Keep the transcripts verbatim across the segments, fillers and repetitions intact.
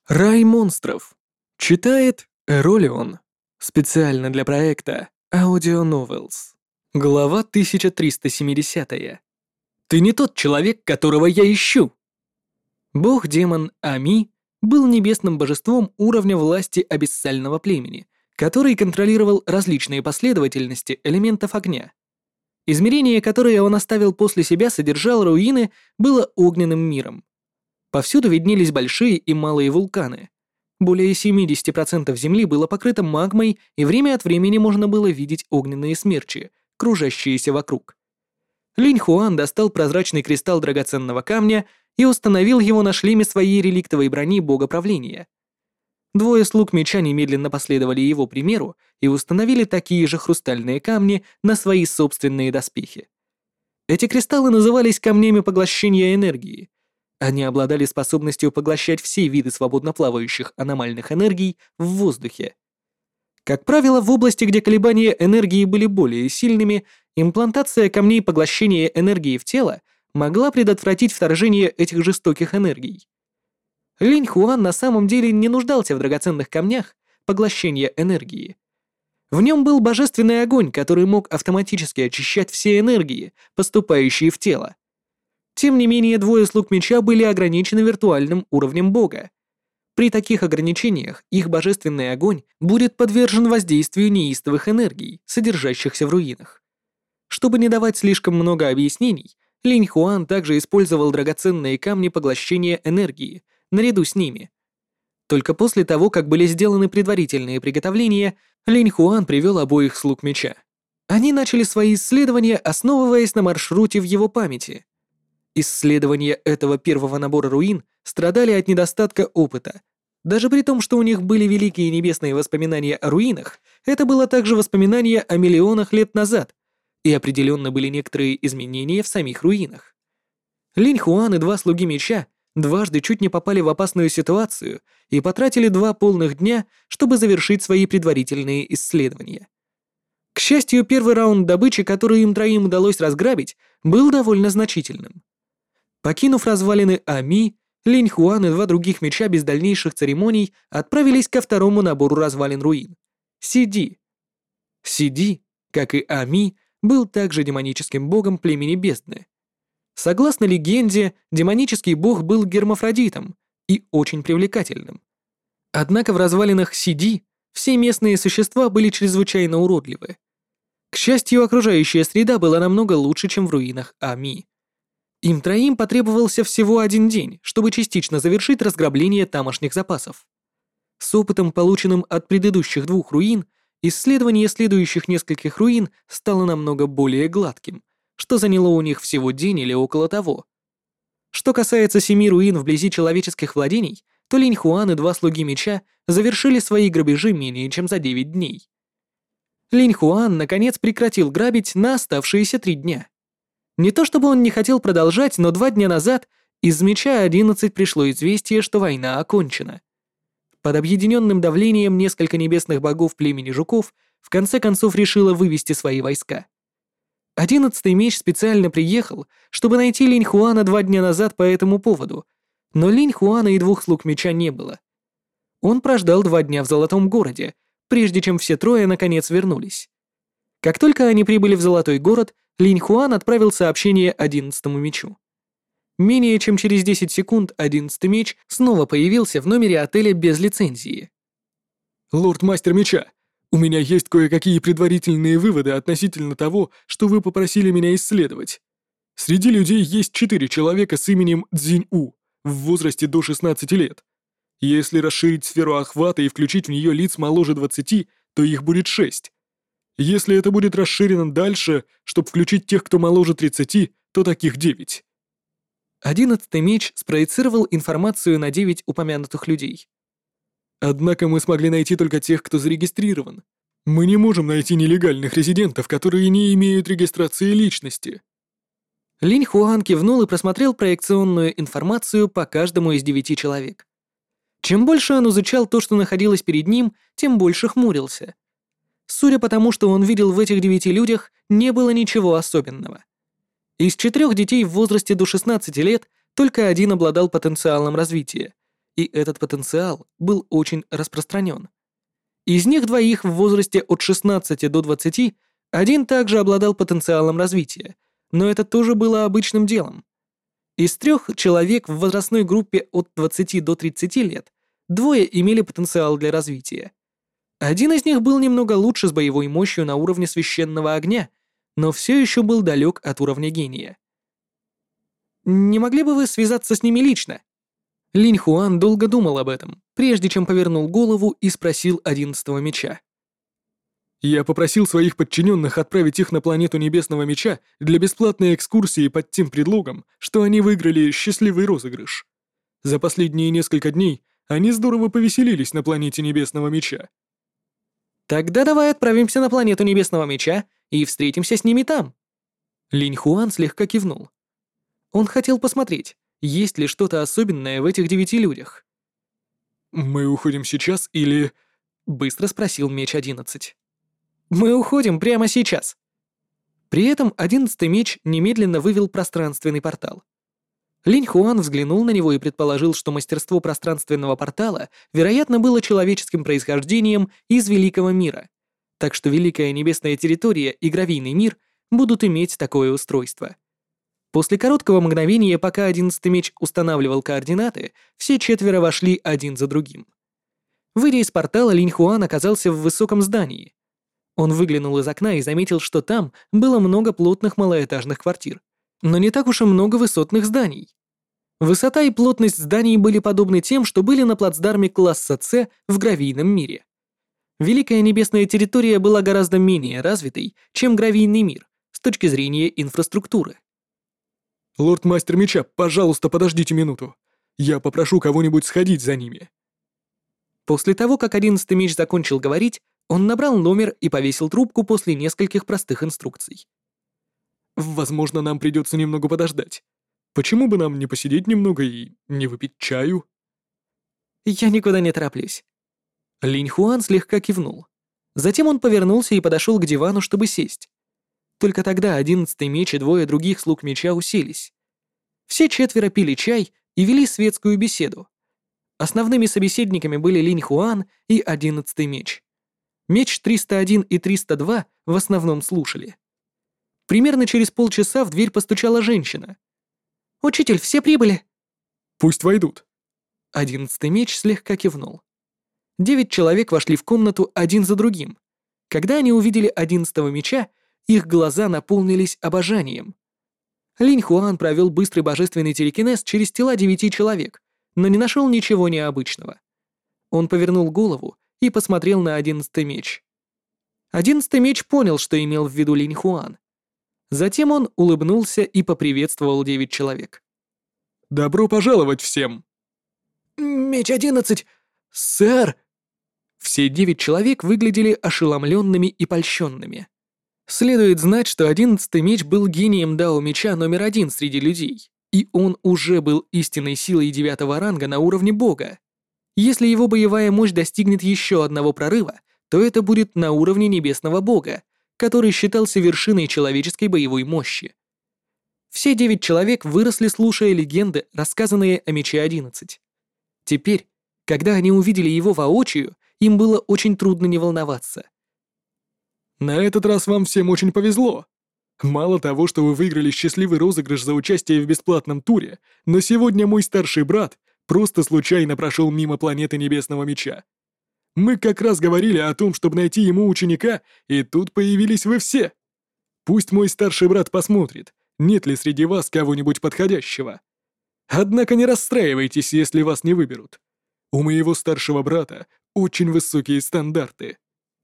Рай монстров. Читает Эролион. Специально для проекта Audio Novels. Глава тысяча триста семьдесят. Ты не тот человек, которого я ищу. Бог-демон Ами был небесным божеством уровня власти абиссального племени, который контролировал различные последовательности элементов огня. Измерение, которое он оставил после себя, содержало руины, было огненным миром. Повсюду виднелись большие и малые вулканы. Более семьдесят процентов Земли было покрыто магмой, и время от времени можно было видеть огненные смерчи, кружащиеся вокруг. Линь Хуан достал прозрачный кристалл драгоценного камня и установил его на шлеме своей реликтовой брони бога правления. Двое слуг меча немедленно последовали его примеру и установили такие же хрустальные камни на свои собственные доспехи. Эти кристаллы назывались камнями поглощения энергии. Они обладали способностью поглощать все виды свободно плавающих аномальных энергий в воздухе. Как правило, в области, где колебания энергии были более сильными, имплантация камней поглощения энергии в тело могла предотвратить вторжение этих жестоких энергий. Линь Хуан на самом деле не нуждался в драгоценных камнях поглощения энергии. В нем был божественный огонь, который мог автоматически очищать все энергии, поступающие в тело. Тем не менее, двое слуг меча были ограничены виртуальным уровнем бога. При таких ограничениях их божественный огонь будет подвержен воздействию неистовых энергий, содержащихся в руинах. Чтобы не давать слишком много объяснений, Линь Хуан также использовал драгоценные камни поглощения энергии, наряду с ними. Только после того, как были сделаны предварительные приготовления, Линь Хуан привел обоих слуг меча. Они начали свои исследования, основываясь на маршруте в его памяти. Исследования этого первого набора руин страдали от недостатка опыта. Даже при том, что у них были великие небесные воспоминания о руинах, это было также воспоминания о миллионах лет назад, и определенно были некоторые изменения в самих руинах. Линь Хуан и два слуги меча дважды чуть не попали в опасную ситуацию и потратили два полных дня, чтобы завершить свои предварительные исследования. К счастью, первый раунд добычи, который им троим удалось разграбить, был довольно значительным. Покинув развалины Ами, Линь Хуан и два других меча без дальнейших церемоний отправились ко второму набору развалин руин — Сиди. Сиди, как и Ами, был также демоническим богом племени бездны. Согласно легенде, демонический бог был гермафродитом и очень привлекательным. Однако в развалинах Сиди все местные существа были чрезвычайно уродливы. К счастью, окружающая среда была намного лучше, чем в руинах Ами. Им троим потребовался всего один день, чтобы частично завершить разграбление тамошних запасов. С опытом, полученным от предыдущих двух руин, исследование следующих нескольких руин стало намного более гладким, что заняло у них всего день или около того. Что касается семи руин вблизи человеческих владений, то Линь Хуан и два слуги меча завершили свои грабежи менее чем за девять дней. Линь Хуан, наконец, прекратил грабить на оставшиеся три дня. Не то чтобы он не хотел продолжать, но два дня назад из меча одиннадцать пришло известие, что война окончена. Под объединенным давлением несколько небесных богов племени жуков в конце концов решило вывести свои войска. Одиннадцатый меч специально приехал, чтобы найти Линь Хуана два дня назад по этому поводу, но Линь Хуана и двух слуг меча не было. Он прождал два дня в Золотом городе, прежде чем все трое наконец вернулись. Как только они прибыли в Золотой город, Линь Хуан отправил сообщение одиннадцатому мечу. Менее чем через десять секунд одиннадцатый меч снова появился в номере отеля без лицензии. «Лорд-мастер меча, у меня есть кое-какие предварительные выводы относительно того, что вы попросили меня исследовать. Среди людей есть четыре человека с именем Цзинь-У в возрасте до шестнадцати лет. Если расширить сферу охвата и включить в нее лиц моложе двадцати, то их будет шесть. Если это будет расширено дальше, чтобы включить тех, кто моложе тридцати, то таких девять». Одиннадцатый меч спроецировал информацию на девять упомянутых людей. Однако мы смогли найти только тех, кто зарегистрирован. Мы не можем найти нелегальных резидентов, которые не имеют регистрации личности. Линь Хуан кивнул и просмотрел проекционную информацию по каждому из девяти человек. Чем больше он изучал то, что находилось перед ним, тем больше хмурился. Судя по тому, что он видел в этих девяти людях, не было ничего особенного. Из четырех детей в возрасте до шестнадцати лет только один обладал потенциалом развития, и этот потенциал был очень распространен. Из них двоих в возрасте от шестнадцати до двадцати один также обладал потенциалом развития, но это тоже было обычным делом. Из трех человек в возрастной группе от двадцати до тридцати лет двое имели потенциал для развития. Один из них был немного лучше с боевой мощью на уровне священного огня, но все еще был далек от уровня гения. «Не могли бы вы связаться с ними лично?» Линь Хуан долго думал об этом, прежде чем повернул голову и спросил одиннадцатого меча. Я попросил своих подчиненных отправить их на планету Небесного Меча для бесплатной экскурсии под тем предлогом, что они выиграли счастливый розыгрыш. За последние несколько дней они здорово повеселились на планете Небесного Меча. «Тогда давай отправимся на планету Небесного Меча и встретимся с ними там». Линь Хуан слегка кивнул. Он хотел посмотреть, есть ли что-то особенное в этих девяти людях. «Мы уходим сейчас или...» — быстро спросил меч одиннадцать. «Мы уходим прямо сейчас». При этом одиннадцатый меч немедленно вывел пространственный портал. Линь Хуан взглянул на него и предположил, что мастерство пространственного портала, вероятно, было человеческим происхождением из Великого мира, так что Великая Небесная Территория и Гравийный мир будут иметь такое устройство. После короткого мгновения, пока одиннадцатый меч устанавливал координаты, все четверо вошли один за другим. Выйдя из портала, Линь Хуан оказался в высоком здании. Он выглянул из окна и заметил, что там было много плотных малоэтажных квартир, но не так уж и много высотных зданий. Высота и плотность зданий были подобны тем, что были на плацдарме класса С в Гравийном мире. Великая Небесная Территория была гораздо менее развитой, чем Гравийный мир с точки зрения инфраструктуры. «Лорд-мастер меча, пожалуйста, подождите минуту. Я попрошу кого-нибудь сходить за ними». После того, как одиннадцатый меч закончил говорить, он набрал номер и повесил трубку после нескольких простых инструкций. «Возможно, нам придется немного подождать. Почему бы нам не посидеть немного и не выпить чаю?» «Я никуда не тороплюсь». Линь Хуан слегка кивнул. Затем он повернулся и подошел к дивану, чтобы сесть. Только тогда одиннадцатый меч и двое других слуг меча уселись. Все четверо пили чай и вели светскую беседу. Основными собеседниками были Линь Хуан и одиннадцатый меч. Меч триста один и триста два в основном слушали. Примерно через полчаса в дверь постучала женщина. «Учитель, все прибыли?» «Пусть войдут». Одиннадцатый меч слегка кивнул. Девять человек вошли в комнату один за другим. Когда они увидели одиннадцатого меча, их глаза наполнились обожанием. Линь Хуан провел быстрый божественный телекинез через тела девяти человек, но не нашел ничего необычного. Он повернул голову и посмотрел на одиннадцатый меч. Одиннадцатый меч понял, что имел в виду Линь Хуан. Затем он улыбнулся и поприветствовал девять человек. «Добро пожаловать всем!» «Меч одиннадцать! Сэр!» Все девять человек выглядели ошеломленными и польщенными. Следует знать, что одиннадцатый меч был гением Дао Меча номер один среди людей, и он уже был истинной силой девятого ранга на уровне бога. Если его боевая мощь достигнет еще одного прорыва, то это будет на уровне небесного бога, который считался вершиной человеческой боевой мощи. Все девять человек выросли, слушая легенды, рассказанные о Мече одиннадцать. Теперь, когда они увидели его воочию, им было очень трудно не волноваться. «На этот раз вам всем очень повезло. Мало того, что вы выиграли счастливый розыгрыш за участие в бесплатном туре, но сегодня мой старший брат просто случайно прошел мимо планеты Небесного Меча. Мы как раз говорили о том, чтобы найти ему ученика, и тут появились вы все. Пусть мой старший брат посмотрит, нет ли среди вас кого-нибудь подходящего. Однако не расстраивайтесь, если вас не выберут. У моего старшего брата очень высокие стандарты».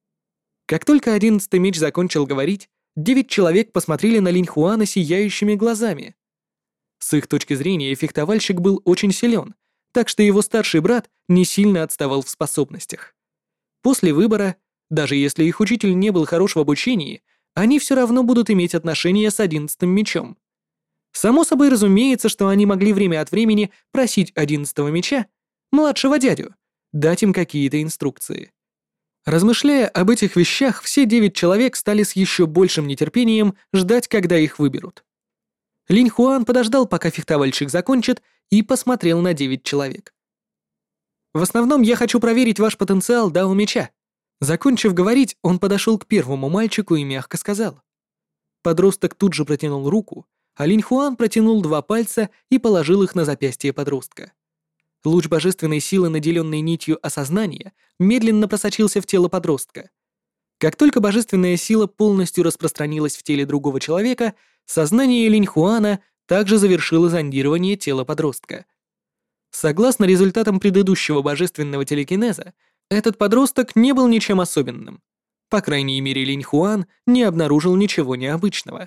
Как только одиннадцатый меч закончил говорить, девять человек посмотрели на Линь Хуана сияющими глазами. С их точки зрения фехтовальщик был очень силен, так что его старший брат не сильно отставал в способностях. После выбора, даже если их учитель не был хорош в обучении, они все равно будут иметь отношения с одиннадцатым мечом. Само собой разумеется, что они могли время от времени просить одиннадцатого меча, младшего дядю, дать им какие-то инструкции. Размышляя об этих вещах, все девять человек стали с еще большим нетерпением ждать, когда их выберут. Линь Хуан подождал, пока фехтовальщик закончит, и посмотрел на девять человек. В основном я хочу проверить ваш потенциал Дао Меча». Закончив говорить, он подошел к первому мальчику и мягко сказал. Подросток тут же протянул руку, а Линь Хуан протянул два пальца и положил их на запястье подростка. Луч божественной силы, наделенный нитью осознания, медленно просочился в тело подростка. Как только божественная сила полностью распространилась в теле другого человека, сознание Линь Хуана также завершило зондирование тела подростка. Согласно результатам предыдущего божественного телекинеза, этот подросток не был ничем особенным. По крайней мере, Линь Хуан не обнаружил ничего необычного.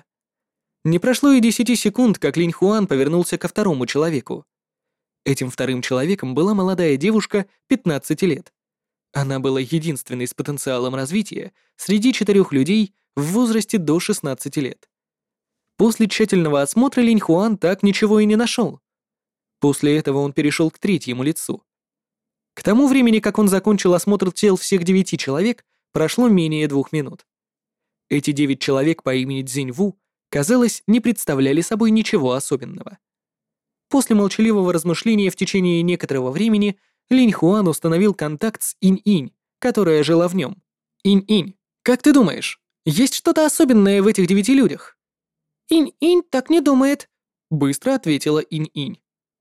Не прошло и десяти секунд, как Линь Хуан повернулся ко второму человеку. Этим вторым человеком была молодая девушка пятнадцати лет. Она была единственной с потенциалом развития среди четырех людей в возрасте до шестнадцати лет. После тщательного осмотра Линь Хуан так ничего и не нашел. После этого он перешел к третьему лицу. К тому времени, как он закончил осмотр тел всех девяти человек, прошло менее двух минут. Эти девять человек по имени Цзинь Ву, казалось, не представляли собой ничего особенного. После молчаливого размышления в течение некоторого времени Линь Хуан установил контакт с Инь-Инь, которая жила в нем. «Инь-Инь, как ты думаешь, есть что-то особенное в этих девяти людях?» «Инь-Инь так не думает», — быстро ответила Инь-Инь.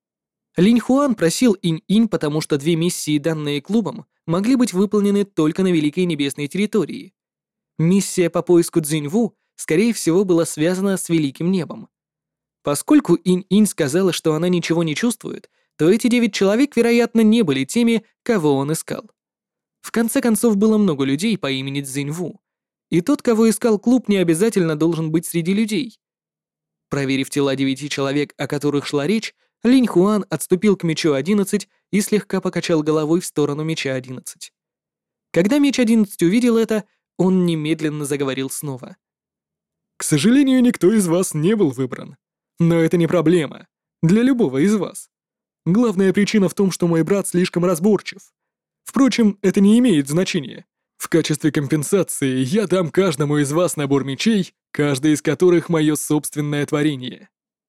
Линь Хуан просил Инь-Инь, потому что две миссии, данные клубом, могли быть выполнены только на Великой Небесной территории. Миссия по поиску Цзинь Ву, скорее всего, была связана с Великим Небом. Поскольку Инь-Инь сказала, что она ничего не чувствует, то эти девять человек, вероятно, не были теми, кого он искал. В конце концов, было много людей по имени Цзинь Ву, и тот, кого искал клуб, не обязательно должен быть среди людей. Проверив тела девяти человек, о которых шла речь, Линь Хуан отступил к мечу одиннадцать и слегка покачал головой в сторону меча одиннадцать. Когда меч одиннадцать увидел это, он немедленно заговорил снова. «К сожалению, никто из вас не был выбран. Но это не проблема. Для любого из вас. Главная причина в том, что мой брат слишком разборчив. Впрочем, это не имеет значения. В качестве компенсации я дам каждому из вас набор мечей, каждый из которых мое собственное творение».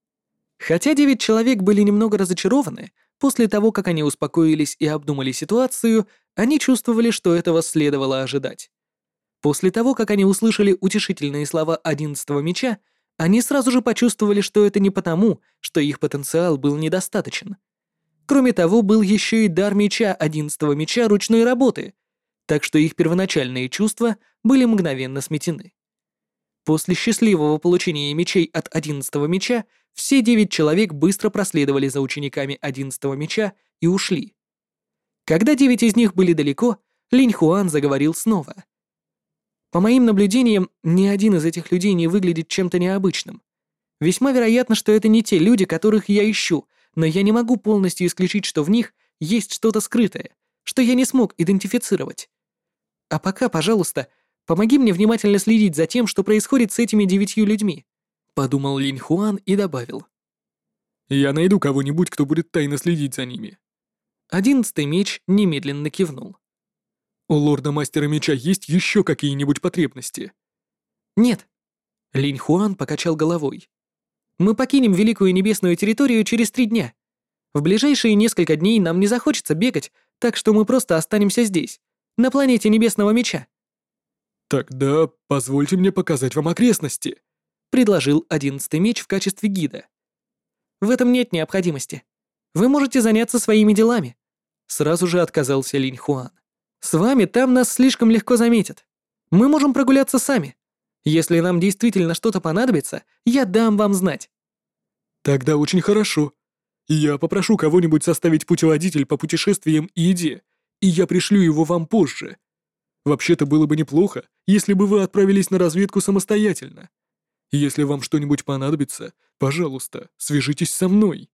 Хотя девять человек были немного разочарованы, после того, как они успокоились и обдумали ситуацию, они чувствовали, что этого следовало ожидать. После того, как они услышали утешительные слова одиннадцатого меча, они сразу же почувствовали, что это не потому, что их потенциал был недостаточен. Кроме того, был еще и дар меча одиннадцатого меча ручной работы, так что их первоначальные чувства были мгновенно сметены. После счастливого получения мечей от одиннадцатого меча все девять человек быстро проследовали за учениками одиннадцатого меча и ушли. Когда девять из них были далеко, Линь Хуан заговорил снова. По моим наблюдениям, ни один из этих людей не выглядит чем-то необычным. Весьма вероятно, что это не те люди, которых я ищу, но я не могу полностью исключить, что в них есть что-то скрытое, что я не смог идентифицировать. А пока, пожалуйста, помоги мне внимательно следить за тем, что происходит с этими девятью людьми», — подумал Линь Хуан и добавил. «Я найду кого-нибудь, кто будет тайно следить за ними». Одиннадцатый меч немедленно кивнул. «У лорда-мастера меча есть еще какие-нибудь потребности?» «Нет». Линь Хуан покачал головой. «Мы покинем Великую Небесную территорию через три дня. В ближайшие несколько дней нам не захочется бегать, так что мы просто останемся здесь, на планете Небесного Меча». «Тогда позвольте мне показать вам окрестности», — предложил одиннадцатый меч в качестве гида. «В этом нет необходимости. Вы можете заняться своими делами», — сразу же отказался Линь Хуан. «С вами там нас слишком легко заметят. Мы можем прогуляться сами. Если нам действительно что-то понадобится, я дам вам знать». «Тогда очень хорошо. Я попрошу кого-нибудь составить путеводитель по путешествиям и еде, и я пришлю его вам позже. Вообще-то было бы неплохо, если бы вы отправились на разведку самостоятельно. Если вам что-нибудь понадобится, пожалуйста, свяжитесь со мной».